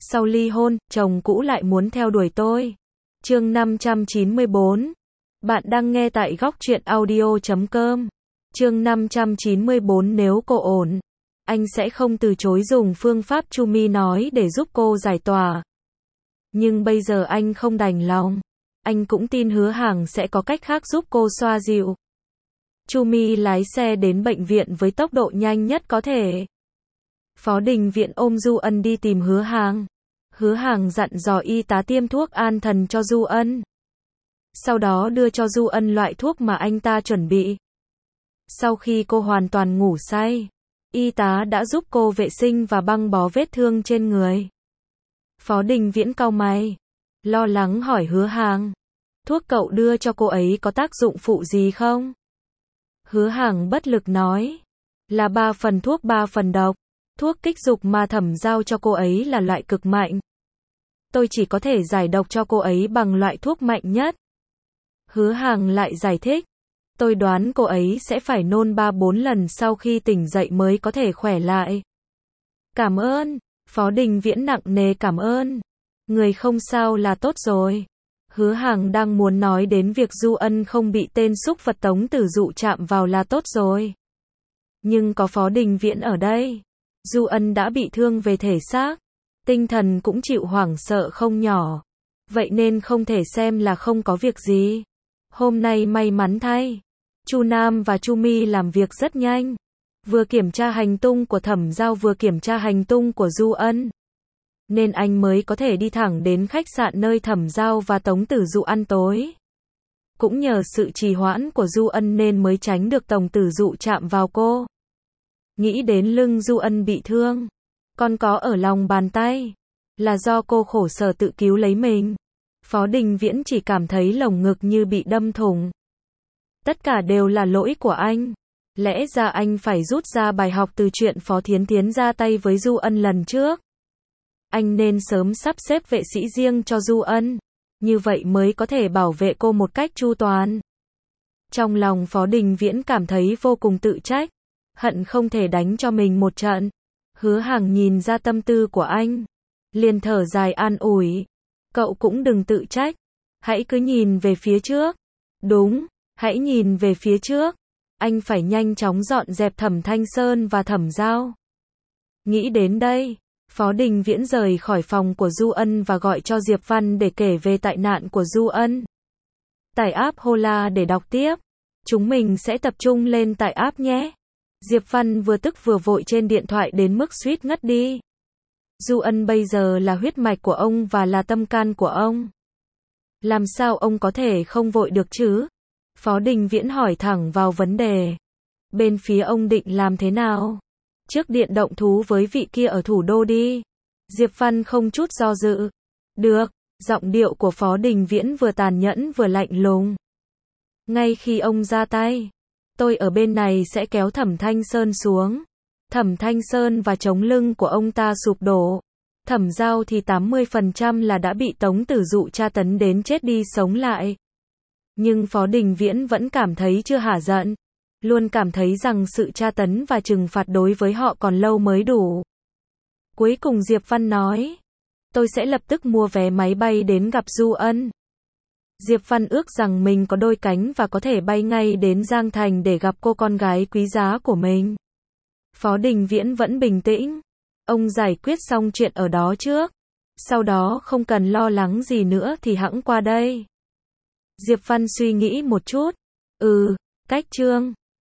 Sau ly hôn, chồng cũ lại muốn theo đuổi tôi. Chương 594. Bạn đang nghe tại góc truyện audio.com. Chương 594. Nếu cô ổn, anh sẽ không từ chối dùng phương pháp Chu Mi nói để giúp cô giải tỏa. Nhưng bây giờ anh không đành lòng. Anh cũng tin Hứa Hàng sẽ có cách khác giúp cô xoa dịu. Chu Mi lái xe đến bệnh viện với tốc độ nhanh nhất có thể. Phó Đình Viễn ôm Du Ân đi tìm Hứa Hàng. Hứa Hàng dặn dò y tá tiêm thuốc an thần cho Du Ân. Sau đó đưa cho Du Ân loại thuốc mà anh ta chuẩn bị. Sau khi cô hoàn toàn ngủ say, y tá đã giúp cô vệ sinh và băng bó vết thương trên người. Phó Đình Viễn cau mày, lo lắng hỏi Hứa Hàng, thuốc cậu đưa cho cô ấy có tác dụng phụ gì không? Hứa Hàng bất lực nói, là 3 phần thuốc 3 phần độc. Thuốc kích dục mà Thẩm giao cho cô ấy là loại cực mạnh. Tôi chỉ có thể giải độc cho cô ấy bằng loại thuốc mạnh nhất. Hứa Hàng lại giải thích, tôi đoán cô ấy sẽ phải nôn 3-4 lần sau khi tỉnh dậy mới có thể khỏe lại. Cảm ơn. Phó Đình Viễn nặng nề cảm ơn. Người không sao là tốt rồi. Hứa Hàng đang muốn nói đến việc Du Ân không bị tên súc vật Tống Tử Dụ chạm vào là tốt rồi. Nhưng có Phó Đình Viễn ở đây, Du Ân đã bị thương về thể xác, tinh thần cũng chịu hoảng sợ không nhỏ. Vậy nên không thể xem là không có việc gì. Hôm nay may mắn thay, Chu Nam và Chu Mi làm việc rất nhanh. Vừa kiểm tra hành tung của Thẩm giao vừa kiểm tra hành tung của Du Ân. Nên anh mới có thể đi thẳng đến khách sạn nơi Thẩm giao và Tống Tử Dụ ăn tối. Cũng nhờ sự trì hoãn của Du Ân nên mới tránh được Tống Tử Dụ chạm vào cô. Nghĩ đến lưng Du Ân bị thương, còn có ở lòng bàn tay, là do cô khổ sở tự cứu lấy mình. Phó Đình Viễn chỉ cảm thấy lồng ngực như bị đâm thủng. Tất cả đều là lỗi của anh. Lẽ ra anh phải rút ra bài học từ chuyện Phó Thiến Thiến ra tay với Du Ân lần trước. Anh nên sớm sắp xếp vệ sĩ riêng cho Du Ân, như vậy mới có thể bảo vệ cô một cách chu toàn. Trong lòng Phó Đình Viễn cảm thấy vô cùng tự trách, hận không thể đánh cho mình một trận. Hứa Hàng nhìn ra tâm tư của anh, liền thở dài an ủi, cậu cũng đừng tự trách, hãy cứ nhìn về phía trước. Đúng, hãy nhìn về phía trước. Anh phải nhanh chóng dọn dẹp Thẩm Thanh Sơn và Thẩm giao. Nghĩ đến đây, Phó Đình Viễn rời khỏi phòng của Du Ân và gọi cho Diệp Văn để kể về tai nạn của Du Ân. Tải app Hola để đọc tiếp. Chúng mình sẽ tập trung lên tải app nhé. Diệp Văn vừa tức vừa vội trên điện thoại đến mức suýt ngất đi. Du Ân bây giờ là huyết mạch của ông và là tâm can của ông. Làm sao ông có thể không vội được chứ? Phó Đình Viễn hỏi thẳng vào vấn đề. Bên phía ông định làm thế nào? Trước điện động thú với vị kia ở thủ đô đi. Diệp Văn không chút do dự. Được, giọng điệu của Phó Đình Viễn vừa tàn nhẫn vừa lạnh lùng. Ngay khi ông ra tay, tôi ở bên này sẽ kéo Thẩm Thanh Sơn xuống. Thẩm Thanh Sơn và chống lưng của ông ta sụp đổ. Thẩm giao thì 80% là đã bị Tống Tử Dụ tra tấn đến chết đi sống lại. Nhưng Phó Đình Viễn vẫn cảm thấy chưa hả giận. Luôn cảm thấy rằng sự tra tấn và trừng phạt đối với họ còn lâu mới đủ. Cuối cùng Diệp Văn nói, tôi sẽ lập tức mua vé máy bay đến gặp Du Ân. Diệp Văn ước rằng mình có đôi cánh và có thể bay ngay đến Giang Thành để gặp cô con gái quý giá của mình. Phó Đình Viễn vẫn bình tĩnh. Ông giải quyết xong chuyện ở đó trước. Sau đó không cần lo lắng gì nữa thì hẵng qua đây. Diệp Văn suy nghĩ một chút. Cách Trương.